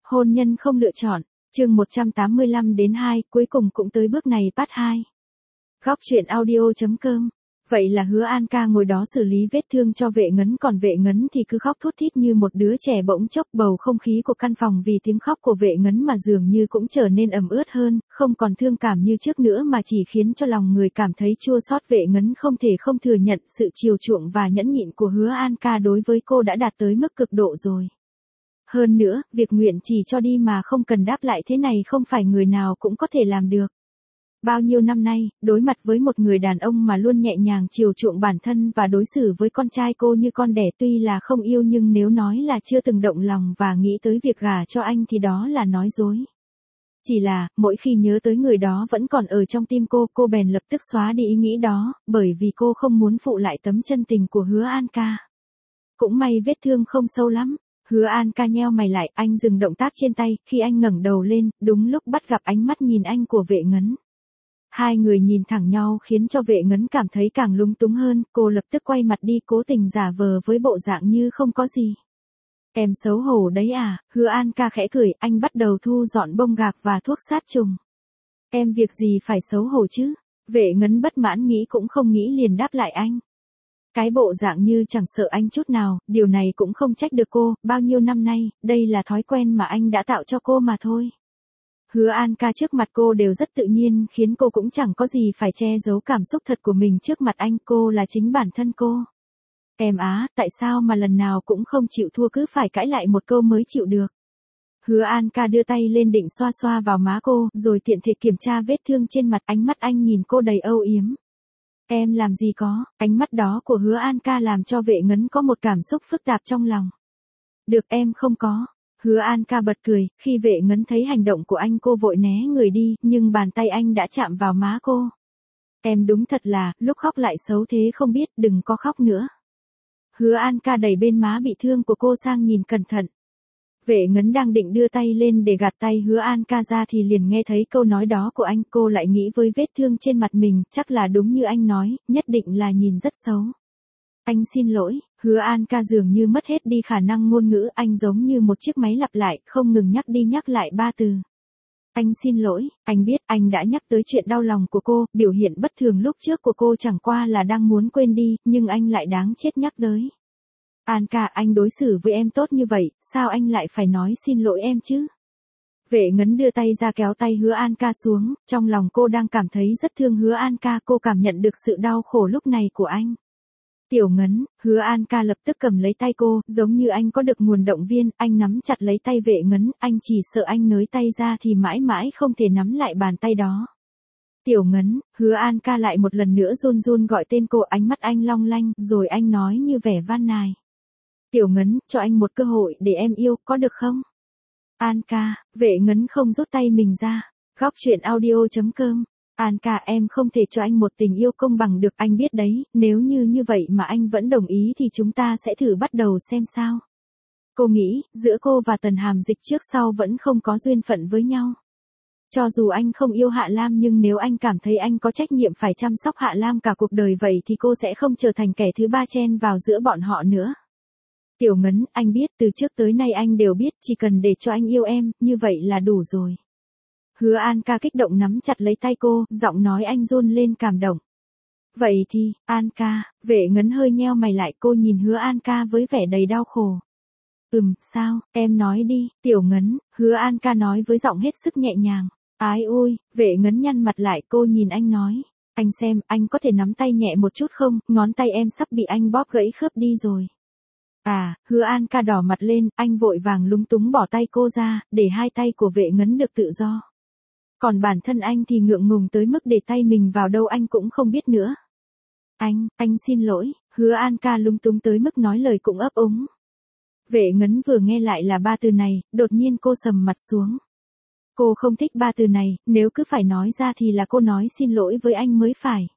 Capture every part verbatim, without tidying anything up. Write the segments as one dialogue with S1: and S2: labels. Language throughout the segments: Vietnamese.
S1: Hôn nhân không lựa chọn, chương một trăm tám mươi lăm đến hai, cuối cùng cũng tới bước này part hai. Góc truyện audio.com. Vậy là Hứa An ca ngồi đó xử lý vết thương cho Vệ Ngấn, còn Vệ Ngấn thì cứ khóc thút thít như một đứa trẻ. Bỗng chốc bầu không khí của căn phòng vì tiếng khóc của Vệ Ngấn mà dường như cũng trở nên ẩm ướt hơn, không còn thương cảm như trước nữa mà chỉ khiến cho lòng người cảm thấy chua xót. Vệ Ngấn không thể không thừa nhận sự chiều chuộng và nhẫn nhịn của Hứa An ca đối với cô đã đạt tới mức cực độ rồi. Hơn nữa, việc nguyện chỉ cho đi mà không cần đáp lại thế này không phải người nào cũng có thể làm được. Bao nhiêu năm nay, đối mặt với một người đàn ông mà luôn nhẹ nhàng chiều chuộng bản thân và đối xử với con trai cô như con đẻ, tuy là không yêu nhưng nếu nói là chưa từng động lòng và nghĩ tới việc gả cho anh thì đó là nói dối. Chỉ là, mỗi khi nhớ tới người đó vẫn còn ở trong tim cô, cô bèn lập tức xóa đi ý nghĩ đó, bởi vì cô không muốn phụ lại tấm chân tình của Hứa An ca. Cũng may vết thương không sâu lắm. Hứa An ca nheo mày lại, anh dừng động tác trên tay, khi anh ngẩng đầu lên, đúng lúc bắt gặp ánh mắt nhìn anh của Vệ Ngấn. Hai người nhìn thẳng nhau khiến cho Vệ Ngấn cảm thấy càng lung túng hơn, cô lập tức quay mặt đi cố tình giả vờ với bộ dạng như không có gì. Em xấu hổ đấy à, Hứa An ca khẽ cười, anh bắt đầu thu dọn bông gạc và thuốc sát trùng. Em việc gì phải xấu hổ chứ? Vệ Ngấn bất mãn nghĩ cũng không nghĩ liền đáp lại anh. Cái bộ dạng như chẳng sợ anh chút nào, điều này cũng không trách được cô, bao nhiêu năm nay, đây là thói quen mà anh đã tạo cho cô mà thôi. Hứa An ca trước mặt cô đều rất tự nhiên, khiến cô cũng chẳng có gì phải che giấu cảm xúc thật của mình trước mặt anh, cô là chính bản thân cô. Em á, tại sao mà lần nào cũng không chịu thua cứ phải cãi lại một câu mới chịu được. Hứa An ca đưa tay lên định xoa xoa vào má cô, rồi tiện thể kiểm tra vết thương trên mặt, ánh mắt anh nhìn cô đầy âu yếm. Em làm gì có, ánh mắt đó của Hứa An ca làm cho Vệ Ngấn có một cảm xúc phức tạp trong lòng. Được, em không có. Hứa An ca bật cười, khi Vệ Ngấn thấy hành động của anh cô vội né người đi, nhưng bàn tay anh đã chạm vào má cô. Em đúng thật là, lúc khóc lại xấu thế không biết, đừng có khóc nữa. Hứa An ca đẩy bên má bị thương của cô sang nhìn cẩn thận. Vệ Ngấn đang định đưa tay lên để gạt tay Hứa An ca ra thì liền nghe thấy câu nói đó của anh, cô lại nghĩ với vết thương trên mặt mình, chắc là đúng như anh nói, nhất định là nhìn rất xấu. Anh xin lỗi, Hứa An ca dường như mất hết đi khả năng ngôn ngữ, anh giống như một chiếc máy lặp lại, không ngừng nhắc đi nhắc lại ba từ. Anh xin lỗi, anh biết anh đã nhắc tới chuyện đau lòng của cô, biểu hiện bất thường lúc trước của cô chẳng qua là đang muốn quên đi, nhưng anh lại đáng chết nhắc tới. An ca, anh đối xử với em tốt như vậy, sao anh lại phải nói xin lỗi em chứ? Vệ Ngấn đưa tay ra kéo tay Hứa An ca xuống, trong lòng cô đang cảm thấy rất thương Hứa An ca, cô cảm nhận được sự đau khổ lúc này của anh. Tiểu Ngấn, Hứa An ca lập tức cầm lấy tay cô, giống như anh có được nguồn động viên, anh nắm chặt lấy tay Vệ Ngấn, anh chỉ sợ anh nới tay ra thì mãi mãi không thể nắm lại bàn tay đó. Tiểu Ngấn, Hứa An ca lại một lần nữa run run gọi tên cô, ánh mắt anh long lanh, rồi anh nói như vẻ van nài. Tiểu Ngấn, cho anh một cơ hội để em yêu, có được không? An ca, Vệ Ngấn không rút tay mình ra. Góc truyện audio.com. An ca, em không thể cho anh một tình yêu công bằng được, anh biết đấy, nếu như như vậy mà anh vẫn đồng ý thì chúng ta sẽ thử bắt đầu xem sao. Cô nghĩ, giữa cô và Tần Hàm Dịch trước sau vẫn không có duyên phận với nhau. Cho dù anh không yêu Hạ Lam nhưng nếu anh cảm thấy anh có trách nhiệm phải chăm sóc Hạ Lam cả cuộc đời vậy thì cô sẽ không trở thành kẻ thứ ba chen vào giữa bọn họ nữa. Tiểu Ngấn, anh biết từ trước tới nay anh đều biết chỉ cần để cho anh yêu em, như vậy là đủ rồi. Hứa An ca kích động nắm chặt lấy tay cô, giọng nói anh run lên cảm động. Vậy thì, An ca, Vệ Ngấn hơi nheo mày lại, cô nhìn Hứa An ca với vẻ đầy đau khổ. Ừm, sao, em nói đi, Tiểu Ngấn, Hứa An ca nói với giọng hết sức nhẹ nhàng. Ái ôi, Vệ Ngấn nhăn mặt lại, cô nhìn anh nói. Anh xem, anh có thể nắm tay nhẹ một chút không, ngón tay em sắp bị anh bóp gãy khớp đi rồi. À, Hứa An ca đỏ mặt lên, anh vội vàng lúng túng bỏ tay cô ra, để hai tay của Vệ Ngấn được tự do. Còn bản thân anh thì ngượng ngùng tới mức để tay mình vào đâu anh cũng không biết nữa. Anh, anh xin lỗi, Hứa An ca lúng túng tới mức nói lời cũng ấp úng. Vệ Ngấn vừa nghe lại là ba từ này, đột nhiên cô sầm mặt xuống. Cô không thích ba từ này, nếu cứ phải nói ra thì là cô nói xin lỗi với anh mới phải.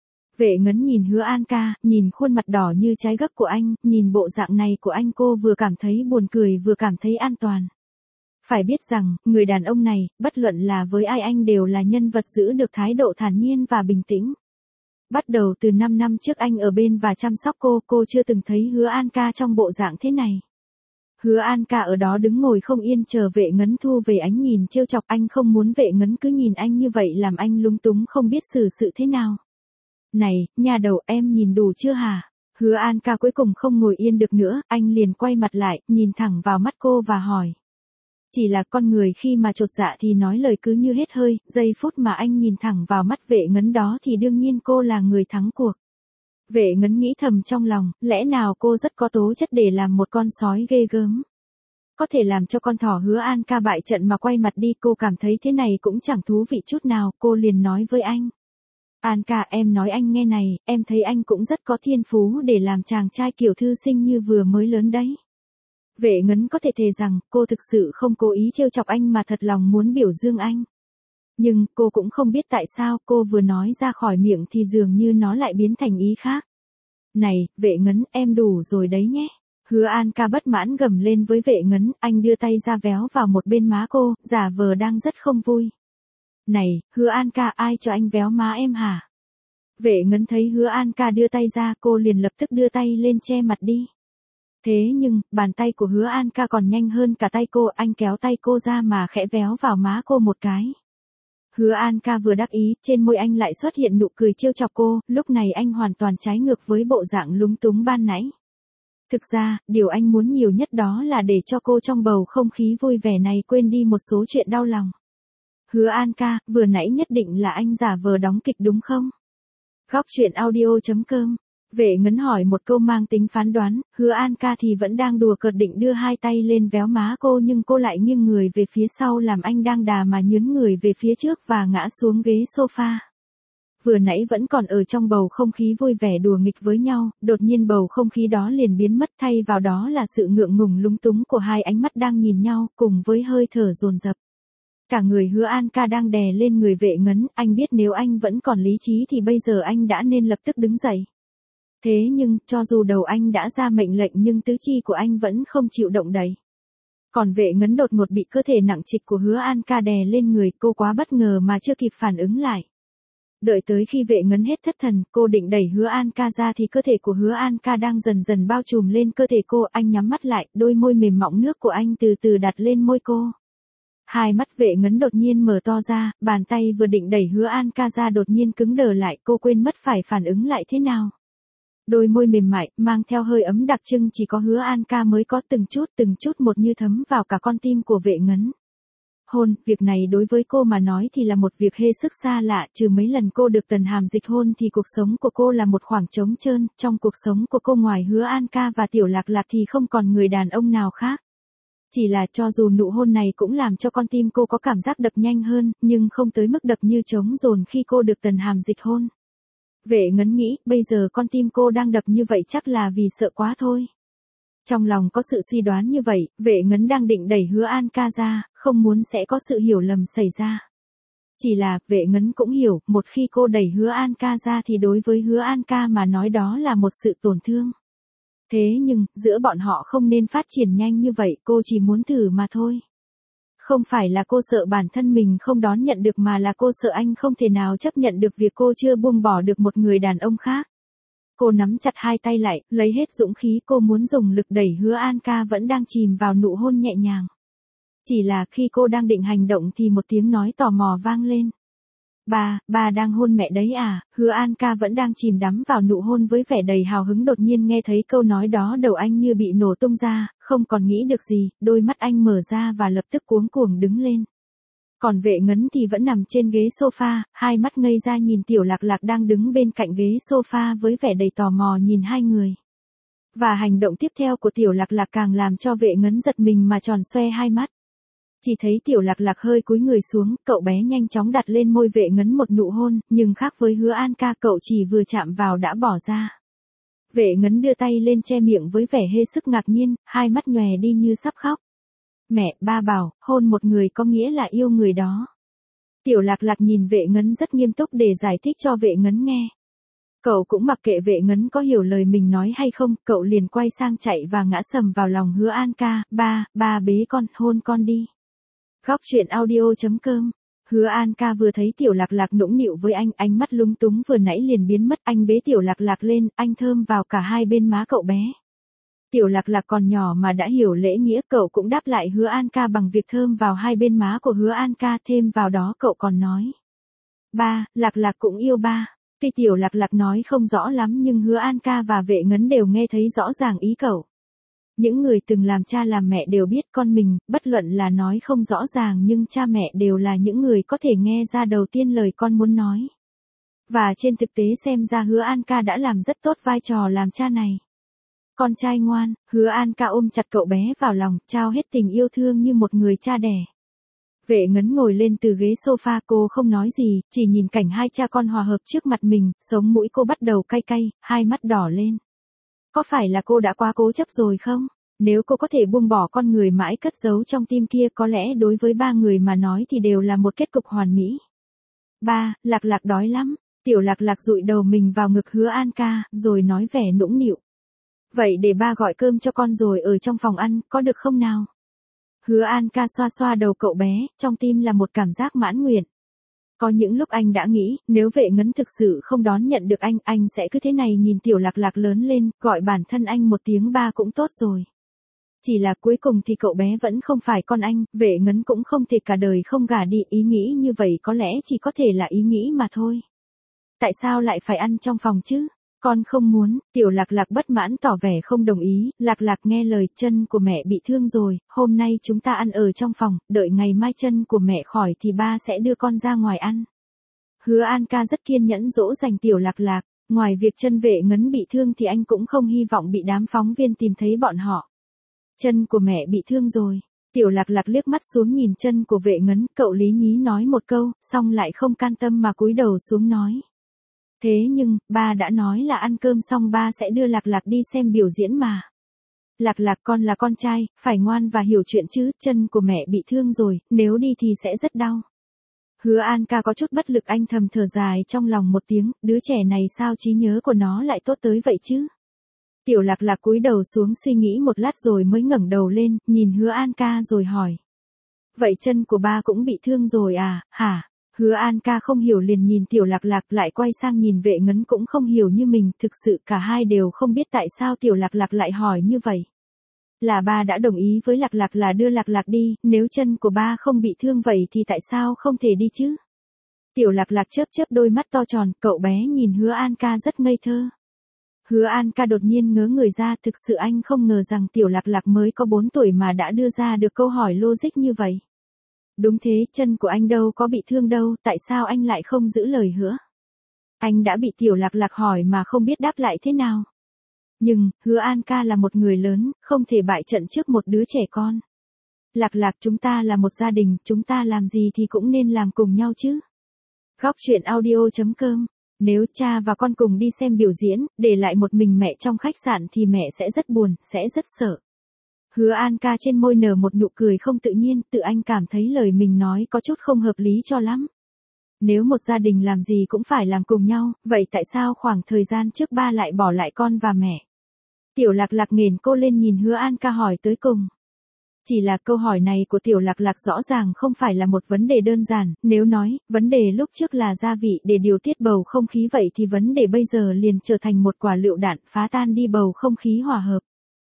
S1: Vệ Ngấn nhìn Hứa An ca, nhìn khuôn mặt đỏ như trái gấc của anh, nhìn bộ dạng này của anh cô vừa cảm thấy buồn cười vừa cảm thấy an toàn. Phải biết rằng, người đàn ông này, bất luận là với ai anh đều là nhân vật giữ được thái độ thản nhiên và bình tĩnh. Bắt đầu từ năm năm trước anh ở bên và chăm sóc cô, cô chưa từng thấy Hứa An ca trong bộ dạng thế này. Hứa An ca ở đó đứng ngồi không yên chờ Vệ Ngấn thu về ánh nhìn trêu chọc, anh không muốn Vệ Ngấn cứ nhìn anh như vậy làm anh lúng túng không biết xử sự thế nào. Này, nhà đầu em nhìn đủ chưa hả? Hứa An ca cuối cùng không ngồi yên được nữa, anh liền quay mặt lại, nhìn thẳng vào mắt cô và hỏi. Chỉ là con người khi mà chột dạ thì nói lời cứ như hết hơi, giây phút mà anh nhìn thẳng vào mắt Vệ Ngấn đó thì đương nhiên cô là người thắng cuộc. Vệ Ngấn nghĩ thầm trong lòng, lẽ nào cô rất có tố chất để làm một con sói ghê gớm. Có thể làm cho con thỏ Hứa An ca bại trận mà quay mặt đi, cô cảm thấy thế này cũng chẳng thú vị chút nào, cô liền nói với anh. An ca, em nói anh nghe này, em thấy anh cũng rất có thiên phú để làm chàng trai kiểu thư sinh như vừa mới lớn đấy. Vệ Ngấn có thể thề rằng, cô thực sự không cố ý trêu chọc anh mà thật lòng muốn biểu dương anh. Nhưng, cô cũng không biết tại sao cô vừa nói ra khỏi miệng thì dường như nó lại biến thành ý khác. Này, Vệ Ngấn, em đủ rồi đấy nhé. Hứa An ca bất mãn gầm lên với Vệ Ngấn, anh đưa tay ra véo vào một bên má cô, giả vờ đang rất không vui. Này, Hứa An ca, ai cho anh véo má em hả? Vệ Ngấn thấy Hứa An ca đưa tay ra, cô liền lập tức đưa tay lên che mặt đi. Thế nhưng, bàn tay của Hứa An ca còn nhanh hơn cả tay cô, anh kéo tay cô ra mà khẽ véo vào má cô một cái. Hứa An ca vừa đắc ý, trên môi anh lại xuất hiện nụ cười trêu chọc cô, lúc này anh hoàn toàn trái ngược với bộ dạng lúng túng ban nãy. Thực ra, điều anh muốn nhiều nhất đó là để cho cô trong bầu không khí vui vẻ này quên đi một số chuyện đau lòng. Hứa An ca, vừa nãy nhất định là anh giả vờ đóng kịch đúng không? Góc truyện audio chấm com. Vệ Ngấn hỏi một câu mang tính phán đoán, Hứa An ca thì vẫn đang đùa cợt định đưa hai tay lên véo má cô nhưng cô lại nghiêng người về phía sau làm anh đang đà mà nhướn người về phía trước và ngã xuống ghế sofa. Vừa nãy vẫn còn ở trong bầu không khí vui vẻ đùa nghịch với nhau, đột nhiên bầu không khí đó liền biến mất, thay vào đó là sự ngượng ngùng lúng túng của hai ánh mắt đang nhìn nhau cùng với hơi thở dồn dập. Cả người Hứa An ca đang đè lên người Vệ Ngấn, anh biết nếu anh vẫn còn lý trí thì bây giờ anh đã nên lập tức đứng dậy. Thế nhưng, cho dù đầu anh đã ra mệnh lệnh nhưng tứ chi của anh vẫn không chịu động đậy. Còn Vệ Ngấn đột ngột bị cơ thể nặng trịch của Hứa An ca đè lên người, cô quá bất ngờ mà chưa kịp phản ứng lại. Đợi tới khi Vệ Ngấn hết thất thần, cô định đẩy Hứa An ca ra thì cơ thể của Hứa An ca đang dần dần bao trùm lên cơ thể cô, anh nhắm mắt lại, đôi môi mềm mọng nước của anh từ từ đặt lên môi cô. Hai mắt Vệ Ngấn đột nhiên mở to ra, bàn tay vừa định đẩy Hứa An ca ra đột nhiên cứng đờ lại, cô quên mất phải phản ứng lại thế nào. Đôi môi mềm mại, mang theo hơi ấm đặc trưng chỉ có Hứa An ca mới có, từng chút từng chút một như thấm vào cả con tim của Vệ Ngấn. Hôn, việc này đối với cô mà nói thì là một việc hết sức xa lạ, trừ mấy lần cô được Tần Hàm Dịch hôn thì cuộc sống của cô là một khoảng trống trơn, trong cuộc sống của cô ngoài Hứa An ca và Tiểu Lạc Lạc thì không còn người đàn ông nào khác. Chỉ là cho dù nụ hôn này cũng làm cho con tim cô có cảm giác đập nhanh hơn, nhưng không tới mức đập như trống dồn khi cô được Tần Hàm Dịch hôn. Vệ Ngấn nghĩ, bây giờ con tim cô đang đập như vậy chắc là vì sợ quá thôi. Trong lòng có sự suy đoán như vậy, Vệ Ngấn đang định đẩy Hứa An ca ra, không muốn sẽ có sự hiểu lầm xảy ra. Chỉ là, Vệ Ngấn cũng hiểu, một khi cô đẩy Hứa An ca ra thì đối với Hứa An ca mà nói đó là một sự tổn thương. Thế nhưng, giữa bọn họ không nên phát triển nhanh như vậy, cô chỉ muốn thử mà thôi. Không phải là cô sợ bản thân mình không đón nhận được mà là cô sợ anh không thể nào chấp nhận được việc cô chưa buông bỏ được một người đàn ông khác. Cô nắm chặt hai tay lại, lấy hết dũng khí, cô muốn dùng lực đẩy Hứa An ca vẫn đang chìm vào nụ hôn nhẹ nhàng. Chỉ là khi cô đang định hành động thì một tiếng nói tò mò vang lên. Ba, ba đang hôn mẹ đấy à? Hứa An ca vẫn đang chìm đắm vào nụ hôn với vẻ đầy hào hứng, đột nhiên nghe thấy câu nói đó đầu anh như bị nổ tung ra, không còn nghĩ được gì, đôi mắt anh mở ra và lập tức cuống cuồng đứng lên. Còn Vệ Ngấn thì vẫn nằm trên ghế sofa, hai mắt ngây ra nhìn Tiểu Lạc Lạc đang đứng bên cạnh ghế sofa với vẻ đầy tò mò nhìn hai người. Và hành động tiếp theo của Tiểu Lạc Lạc càng làm cho Vệ Ngấn giật mình mà tròn xoe hai mắt. Chỉ thấy Tiểu Lạc Lạc hơi cúi người xuống, cậu bé nhanh chóng đặt lên môi Vệ Ngấn một nụ hôn, nhưng khác với Hứa An ca, cậu chỉ vừa chạm vào đã bỏ ra. Vệ Ngấn đưa tay lên che miệng với vẻ hết sức ngạc nhiên, hai mắt nhòe đi như sắp khóc. Mẹ, ba bảo, hôn một người có nghĩa là yêu người đó. Tiểu Lạc Lạc nhìn Vệ Ngấn rất nghiêm túc để giải thích cho Vệ Ngấn nghe. Cậu cũng mặc kệ Vệ Ngấn có hiểu lời mình nói hay không, cậu liền quay sang chạy và ngã sầm vào lòng Hứa An ca, ba, ba bế con, hôn con đi. Góc truyện audio chấm com. Hứa An ca vừa thấy Tiểu Lạc Lạc nũng nịu với anh, ánh mắt lúng túng vừa nãy liền biến mất, anh bế Tiểu Lạc Lạc lên, anh thơm vào cả hai bên má cậu bé. Tiểu Lạc Lạc còn nhỏ mà đã hiểu lễ nghĩa, cậu cũng đáp lại Hứa An ca bằng việc thơm vào hai bên má của Hứa An ca, thêm vào đó cậu còn nói. Ba, Lạc Lạc cũng yêu ba. Tuy Tiểu Lạc Lạc nói không rõ lắm nhưng Hứa An ca và Vệ Ngấn đều nghe thấy rõ ràng ý cậu. Những người từng làm cha làm mẹ đều biết con mình, bất luận là nói không rõ ràng nhưng cha mẹ đều là những người có thể nghe ra đầu tiên lời con muốn nói. Và trên thực tế xem ra Hứa An ca đã làm rất tốt vai trò làm cha này. Con trai ngoan, Hứa An ca ôm chặt cậu bé vào lòng, trao hết tình yêu thương như một người cha đẻ. Vệ Ngấn ngồi lên từ ghế sofa, cô không nói gì, chỉ nhìn cảnh hai cha con hòa hợp trước mặt mình, sống mũi cô bắt đầu cay cay, hai mắt đỏ lên. Có phải là cô đã quá cố chấp rồi không? Nếu cô có thể buông bỏ con người mãi cất giấu trong tim kia, có lẽ đối với ba người mà nói thì đều là một kết cục hoàn mỹ. Ba, Lạc Lạc đói lắm. Tiểu Lạc Lạc dụi đầu mình vào ngực Hứa An ca, rồi nói vẻ nũng nịu. Vậy để ba gọi cơm cho con rồi ở trong phòng ăn, có được không nào? Hứa An ca xoa xoa đầu cậu bé, trong tim là một cảm giác mãn nguyện. Có những lúc anh đã nghĩ, nếu Vệ Ngấn thực sự không đón nhận được anh, anh sẽ cứ thế này nhìn Tiểu Lạc Lạc lớn lên, gọi bản thân anh một tiếng ba cũng tốt rồi. Chỉ là cuối cùng thì cậu bé vẫn không phải con anh, Vệ Ngấn cũng không thể cả đời không gả đi, ý nghĩ như vậy có lẽ chỉ có thể là ý nghĩ mà thôi. Tại sao lại phải ăn trong phòng chứ? Con không muốn. Tiểu Lạc Lạc bất mãn tỏ vẻ không đồng ý. Lạc Lạc nghe lời, chân của mẹ bị thương rồi, hôm nay chúng ta ăn ở trong phòng, đợi ngày mai chân của mẹ khỏi thì ba sẽ đưa con ra ngoài ăn. Hứa An ca rất kiên nhẫn dỗ dành Tiểu Lạc Lạc, ngoài việc chân Vệ Ngấn bị thương thì anh cũng không hy vọng bị đám phóng viên tìm thấy bọn họ. Chân của mẹ bị thương rồi. Tiểu Lạc Lạc liếc mắt xuống nhìn chân của Vệ Ngấn, cậu lý nhí nói một câu, xong lại không can tâm mà cúi đầu xuống nói. Thế nhưng, ba đã nói là ăn cơm xong ba sẽ đưa Lạc Lạc đi xem biểu diễn mà. Lạc Lạc, con là con trai, phải ngoan và hiểu chuyện chứ, chân của mẹ bị thương rồi, nếu đi thì sẽ rất đau. Hứa An ca có chút bất lực, anh thầm thở dài trong lòng một tiếng, đứa trẻ này sao trí nhớ của nó lại tốt tới vậy chứ? Tiểu Lạc Lạc cúi đầu xuống suy nghĩ một lát rồi mới ngẩng đầu lên, nhìn Hứa An ca rồi hỏi. Vậy chân của ba cũng bị thương rồi à, hả? Hứa An ca không hiểu liền nhìn Tiểu Lạc Lạc, lại quay sang nhìn Vệ Ngấn cũng không hiểu như mình, thực sự cả hai đều không biết tại sao Tiểu Lạc Lạc lại hỏi như vậy. Là ba đã đồng ý với Lạc Lạc là đưa Lạc Lạc đi, nếu chân của ba không bị thương vậy thì tại sao không thể đi chứ? Tiểu Lạc Lạc chớp chớp đôi mắt to tròn, cậu bé nhìn Hứa An ca rất ngây thơ. Hứa An ca đột nhiên ngớ người ra, thực sự anh không ngờ rằng Tiểu Lạc Lạc mới có bốn tuổi mà đã đưa ra được câu hỏi logic như vậy. Đúng thế, chân của anh đâu có bị thương đâu, tại sao anh lại không giữ lời hứa? Anh đã bị Tiểu Lạc Lạc hỏi mà không biết đáp lại thế nào. Nhưng, Hứa An ca là một người lớn, không thể bại trận trước một đứa trẻ con. Lạc Lạc, chúng ta là một gia đình, chúng ta làm gì thì cũng nên làm cùng nhau chứ. Góc truyện audio chấm com. Nếu cha và con cùng đi xem biểu diễn, để lại một mình mẹ trong khách sạn thì mẹ sẽ rất buồn, sẽ rất sợ. Hứa An ca trên môi nở một nụ cười không tự nhiên, tự anh cảm thấy lời mình nói có chút không hợp lý cho lắm. Nếu một gia đình làm gì cũng phải làm cùng nhau, vậy tại sao khoảng thời gian trước ba lại bỏ lại con và mẹ? Tiểu Lạc Lạc nghển cô lên nhìn Hứa An ca hỏi tới cùng. Chỉ là câu hỏi này của Tiểu Lạc Lạc rõ ràng không phải là một vấn đề đơn giản, nếu nói, vấn đề lúc trước là gia vị để điều tiết bầu không khí vậy thì vấn đề bây giờ liền trở thành một quả lựu đạn phá tan đi bầu không khí hòa hợp.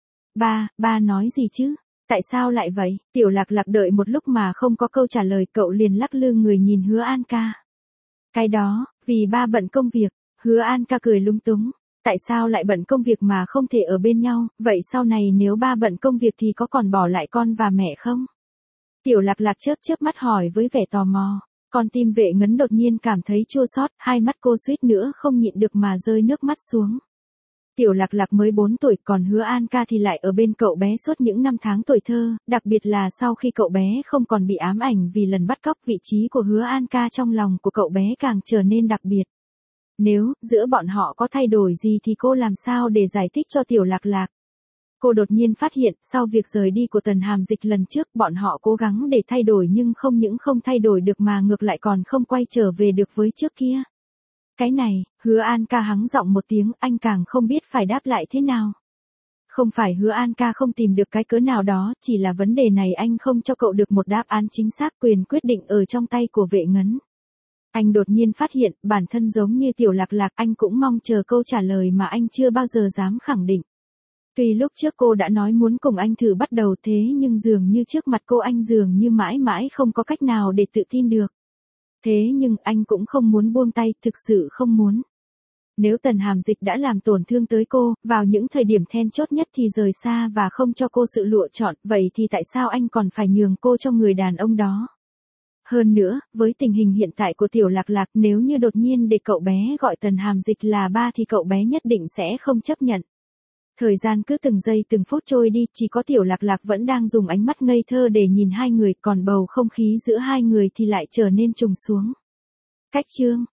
S1: Ba, ba nói gì chứ? Tại sao lại vậy? Tiểu Lạc Lạc đợi một lúc mà không có câu trả lời, cậu liền lắc lư người nhìn Hứa An ca. Cái đó, vì ba bận công việc. Hứa An ca cười lung túng. Tại sao lại bận công việc mà không thể ở bên nhau, vậy sau này nếu ba bận công việc thì có còn bỏ lại con và mẹ không? Tiểu Lạc Lạc chớp chớp mắt hỏi với vẻ tò mò. Con tim Vệ Ngấn đột nhiên cảm thấy chua xót, hai mắt cô suýt nữa không nhịn được mà rơi nước mắt xuống. Tiểu Lạc Lạc mới bốn tuổi, còn Hứa An ca thì lại ở bên cậu bé suốt những năm tháng tuổi thơ, đặc biệt là sau khi cậu bé không còn bị ám ảnh vì lần bắt cóc, vị trí của Hứa An ca trong lòng của cậu bé càng trở nên đặc biệt. Nếu, giữa bọn họ có thay đổi gì thì cô làm sao để giải thích cho Tiểu Lạc Lạc? Cô đột nhiên phát hiện, sau việc rời đi của Tần Hàm Dịch lần trước, bọn họ cố gắng để thay đổi nhưng không những không thay đổi được mà ngược lại còn không quay trở về được với trước kia. Cái này, Hứa An ca hắng giọng một tiếng, anh càng không biết phải đáp lại thế nào. Không phải Hứa An ca không tìm được cái cớ nào đó, chỉ là vấn đề này anh không cho cậu được một đáp án chính xác, quyền quyết định ở trong tay của Vệ Ngấn. Anh đột nhiên phát hiện, bản thân giống như Tiểu Lạc Lạc, anh cũng mong chờ câu trả lời mà anh chưa bao giờ dám khẳng định. Tuy lúc trước cô đã nói muốn cùng anh thử bắt đầu thế nhưng dường như trước mặt cô anh dường như mãi mãi không có cách nào để tự tin được. Thế nhưng anh cũng không muốn buông tay, thực sự không muốn. Nếu Tần Hàm Dịch đã làm tổn thương tới cô, vào những thời điểm then chốt nhất thì rời xa và không cho cô sự lựa chọn, vậy thì tại sao anh còn phải nhường cô cho người đàn ông đó? Hơn nữa, với tình hình hiện tại của Tiểu Lạc Lạc, nếu như đột nhiên để cậu bé gọi Tần Hàm Dịch là ba thì cậu bé nhất định sẽ không chấp nhận. Thời gian cứ từng giây từng phút trôi đi, chỉ có Tiểu Lạc Lạc vẫn đang dùng ánh mắt ngây thơ để nhìn hai người, còn bầu không khí giữa hai người thì lại trở nên trùng xuống. Cách chương